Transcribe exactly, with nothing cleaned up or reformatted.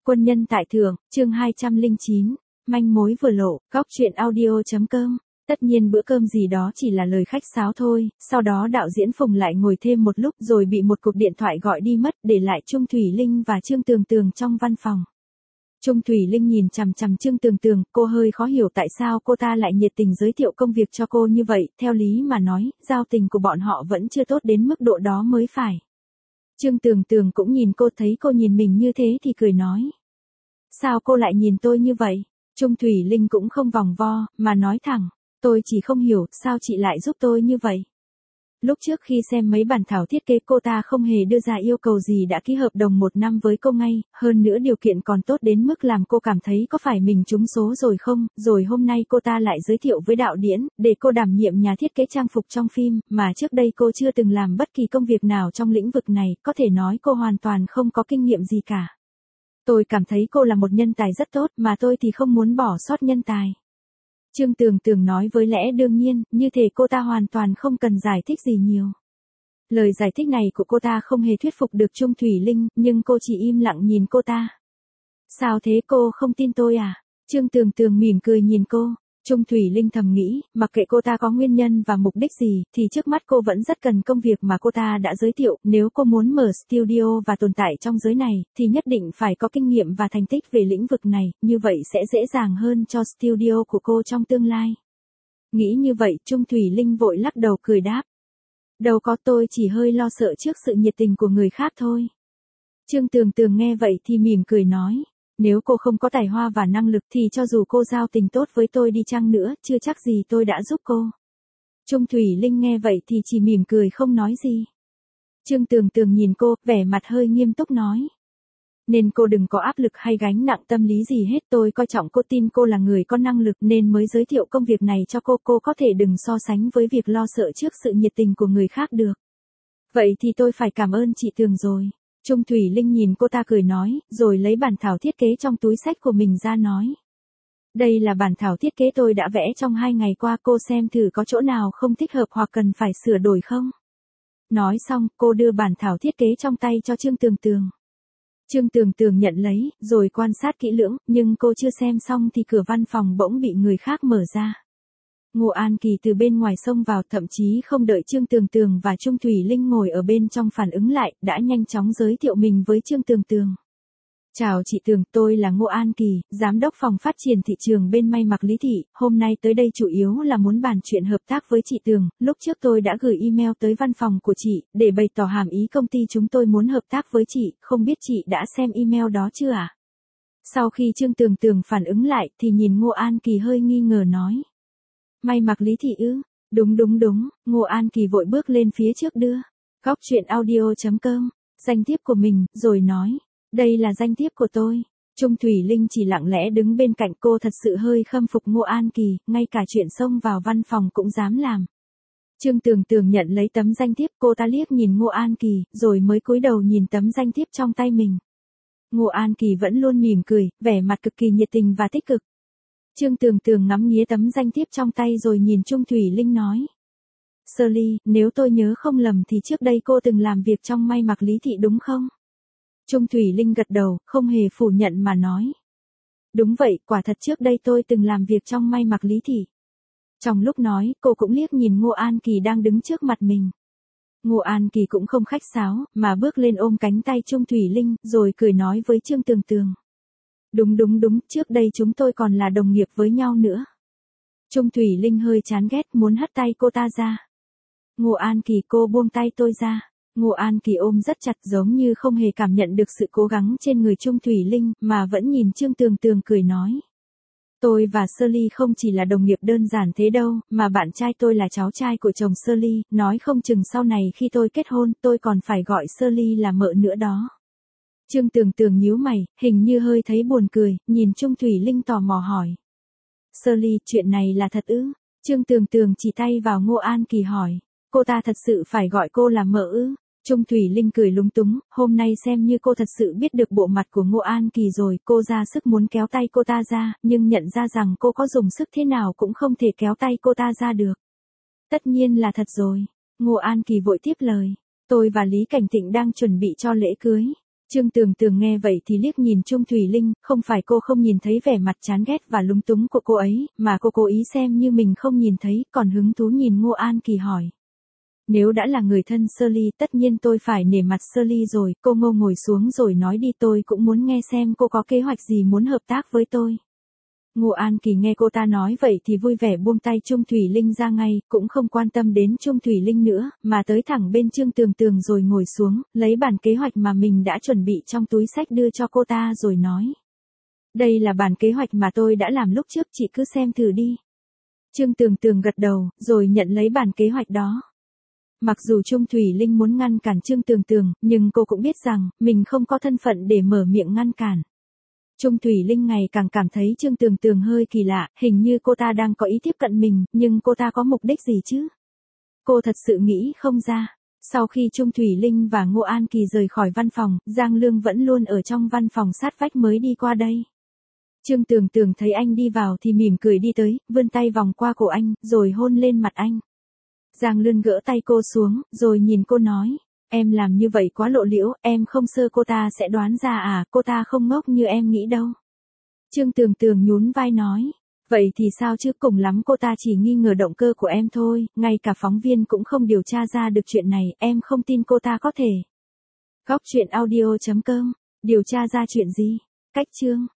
Quân nhân tại thượng, chương hai trăm lẻ chín, manh mối vừa lộ, góc chuyện audio.com. Tất nhiên bữa cơm gì đó chỉ là lời khách sáo thôi, sau đó đạo diễn Phùng lại ngồi thêm một lúc rồi bị một cuộc điện thoại gọi đi mất, để lại Trung Thủy Linh và Trương Tường Tường trong văn phòng. Trung Thủy Linh nhìn chằm chằm Trương Tường Tường, cô hơi khó hiểu tại sao cô ta lại nhiệt tình giới thiệu công việc cho cô như vậy, theo lý mà nói, giao tình của bọn họ vẫn chưa tốt đến mức độ đó mới phải. Trương Tường Tường cũng nhìn cô, thấy cô nhìn mình như thế thì cười nói. Sao cô lại nhìn tôi như vậy? Trung Thủy Linh cũng không vòng vo, mà nói thẳng, tôi chỉ không hiểu sao chị lại giúp tôi như vậy. Lúc trước khi xem mấy bản thảo thiết kế cô ta không hề đưa ra yêu cầu gì đã ký hợp đồng một năm với cô ngay, hơn nữa điều kiện còn tốt đến mức làm cô cảm thấy có phải mình trúng số rồi không, rồi hôm nay cô ta lại giới thiệu với đạo diễn, để cô đảm nhiệm nhà thiết kế trang phục trong phim, mà trước đây cô chưa từng làm bất kỳ công việc nào trong lĩnh vực này, có thể nói cô hoàn toàn không có kinh nghiệm gì cả. Tôi cảm thấy cô là một nhân tài rất tốt, mà tôi thì không muốn bỏ sót nhân tài. Trương Tường Tường nói với lẽ đương nhiên, như thể cô ta hoàn toàn không cần giải thích gì nhiều. Lời giải thích này của cô ta không hề thuyết phục được Trung Thủy Linh, nhưng cô chỉ im lặng nhìn cô ta. Sao thế, cô không tin tôi à? Trương Tường Tường mỉm cười nhìn cô. Trung Thủy Linh thầm nghĩ, mặc kệ cô ta có nguyên nhân và mục đích gì, thì trước mắt cô vẫn rất cần công việc mà cô ta đã giới thiệu, nếu cô muốn mở studio và tồn tại trong giới này, thì nhất định phải có kinh nghiệm và thành tích về lĩnh vực này, như vậy sẽ dễ dàng hơn cho studio của cô trong tương lai. Nghĩ như vậy, Trung Thủy Linh vội lắc đầu cười đáp. Đâu có, tôi chỉ hơi lo sợ trước sự nhiệt tình của người khác thôi. Trương Tường Tường nghe vậy thì mỉm cười nói. Nếu cô không có tài hoa và năng lực thì cho dù cô giao tình tốt với tôi đi chăng nữa, chưa chắc gì tôi đã giúp cô. Trung Thủy Linh nghe vậy thì chỉ mỉm cười không nói gì. Trương Tường Tường nhìn cô, vẻ mặt hơi nghiêm túc nói. Nên cô đừng có áp lực hay gánh nặng tâm lý gì hết, tôi coi trọng cô, tin cô là người có năng lực nên mới giới thiệu công việc này cho cô, cô có thể đừng so sánh với việc lo sợ trước sự nhiệt tình của người khác được. Vậy thì tôi phải cảm ơn chị Tường rồi. Trung Thủy Linh nhìn cô ta cười nói, rồi lấy bản thảo thiết kế trong túi xách của mình ra nói. Đây là bản thảo thiết kế tôi đã vẽ trong hai ngày qua, cô xem thử có chỗ nào không thích hợp hoặc cần phải sửa đổi không. Nói xong, cô đưa bản thảo thiết kế trong tay cho Trương Tường Tường. Trương Tường Tường nhận lấy, rồi quan sát kỹ lưỡng, nhưng cô chưa xem xong thì cửa văn phòng bỗng bị người khác mở ra. Ngô An Kỳ từ bên ngoài xông vào, thậm chí không đợi Trương Tường Tường và Trung Thủy Linh ngồi ở bên trong phản ứng lại, đã nhanh chóng giới thiệu mình với Trương Tường Tường. Chào chị Tường, tôi là Ngô An Kỳ, Giám đốc phòng phát triển thị trường bên May Mặc Lý Thị, hôm nay tới đây chủ yếu là muốn bàn chuyện hợp tác với chị Tường, lúc trước tôi đã gửi email tới văn phòng của chị, để bày tỏ hàm ý công ty chúng tôi muốn hợp tác với chị, không biết chị đã xem email đó chưa ạ? À? Sau khi Trương Tường Tường phản ứng lại thì nhìn Ngô An Kỳ hơi nghi ngờ nói. May Mặc Lý Thị ư? Đúng đúng đúng, Ngô An Kỳ vội bước lên phía trước đưa. Góc chuyện audio.com, danh thiếp của mình, rồi nói. Đây là danh thiếp của tôi. Trung Thủy Linh chỉ lặng lẽ đứng bên cạnh, cô thật sự hơi khâm phục Ngô An Kỳ, ngay cả chuyện xông vào văn phòng cũng dám làm. Trương Tường Tường nhận lấy tấm danh thiếp, cô ta liếc nhìn Ngô An Kỳ, rồi mới cúi đầu nhìn tấm danh thiếp trong tay mình. Ngô An Kỳ vẫn luôn mỉm cười, vẻ mặt cực kỳ nhiệt tình và tích cực. Trương Tường Tường ngắm nghía tấm danh thiếp trong tay rồi nhìn Trung Thủy Linh nói. Shirley, nếu tôi nhớ không lầm thì trước đây cô từng làm việc trong May Mặc Lý Thị đúng không? Trung Thủy Linh gật đầu, không hề phủ nhận mà nói. Đúng vậy, quả thật trước đây tôi từng làm việc trong May Mặc Lý Thị. Trong lúc nói, cô cũng liếc nhìn Ngô An Kỳ đang đứng trước mặt mình. Ngô An Kỳ cũng không khách sáo, mà bước lên ôm cánh tay Trung Thủy Linh, rồi cười nói với Trương Tường Tường. Đúng đúng đúng, trước đây chúng tôi còn là đồng nghiệp với nhau nữa. Trung Thủy Linh hơi chán ghét, muốn hất tay cô ta ra. Ngô An Kỳ, cô buông tay tôi ra. Ngô An Kỳ ôm rất chặt, giống như không hề cảm nhận được sự cố gắng trên người Trung Thủy Linh, mà vẫn nhìn Trương Tường Tường cười nói. Tôi và Shirley không chỉ là đồng nghiệp đơn giản thế đâu, mà bạn trai tôi là cháu trai của chồng Shirley, nói không chừng sau này khi tôi kết hôn, tôi còn phải gọi Shirley là mợ nữa đó. Trương Tường Tường nhíu mày, hình như hơi thấy buồn cười, nhìn Trung Thủy Linh tò mò hỏi. Shirley, chuyện này là thật ư? Trương Tường Tường chỉ tay vào Ngô An Kỳ hỏi. Cô ta thật sự phải gọi cô là mợ ư? Trung Thủy Linh cười lúng túng, hôm nay xem như cô thật sự biết được bộ mặt của Ngô An Kỳ rồi, cô ra sức muốn kéo tay cô ta ra, nhưng nhận ra rằng cô có dùng sức thế nào cũng không thể kéo tay cô ta ra được. Tất nhiên là thật rồi. Ngô An Kỳ vội tiếp lời. Tôi và Lý Cảnh Tịnh đang chuẩn bị cho lễ cưới. Trương Tường Tường nghe vậy thì liếc nhìn Trung Thủy Linh, không phải cô không nhìn thấy vẻ mặt chán ghét và lúng túng của cô ấy, mà cô cố ý xem như mình không nhìn thấy, còn hứng thú nhìn Ngô An Kỳ hỏi. Nếu đã là người thân Shirley, tất nhiên tôi phải nể mặt Shirley rồi, cô Ngô ngồi xuống rồi nói đi, tôi cũng muốn nghe xem cô có kế hoạch gì muốn hợp tác với tôi. Ngô An Kỳ nghe cô ta nói vậy thì vui vẻ buông tay Trung Thủy Linh ra ngay, cũng không quan tâm đến Trung Thủy Linh nữa, mà tới thẳng bên Trương Tường Tường rồi ngồi xuống, lấy bản kế hoạch mà mình đã chuẩn bị trong túi xách đưa cho cô ta rồi nói. Đây là bản kế hoạch mà tôi đã làm lúc trước, chị cứ xem thử đi. Trương Tường Tường gật đầu, rồi nhận lấy bản kế hoạch đó. Mặc dù Trung Thủy Linh muốn ngăn cản Trương Tường Tường, nhưng cô cũng biết rằng, mình không có thân phận để mở miệng ngăn cản. Trung Thủy Linh ngày càng cảm thấy Trương Tường Tường hơi kỳ lạ, hình như cô ta đang có ý tiếp cận mình, nhưng cô ta có mục đích gì chứ? Cô thật sự nghĩ không ra. Sau khi Trung Thủy Linh và Ngô An Kỳ rời khỏi văn phòng, Giang Lương vẫn luôn ở trong văn phòng sát vách mới đi qua đây. Trương Tường Tường thấy anh đi vào thì mỉm cười đi tới, vươn tay vòng qua cổ anh, rồi hôn lên mặt anh. Giang Lương gỡ tay cô xuống, rồi nhìn cô nói. Em làm như vậy quá lộ liễu, em không sơ cô ta sẽ đoán ra à, cô ta không ngốc như em nghĩ đâu. Trương Tường Tường nhún vai nói. Vậy thì sao chứ, cùng lắm cô ta chỉ nghi ngờ động cơ của em thôi, ngay cả phóng viên cũng không điều tra ra được chuyện này, em không tin cô ta có thể. Góc truyện audio chấm com, điều tra ra chuyện gì? Cách chương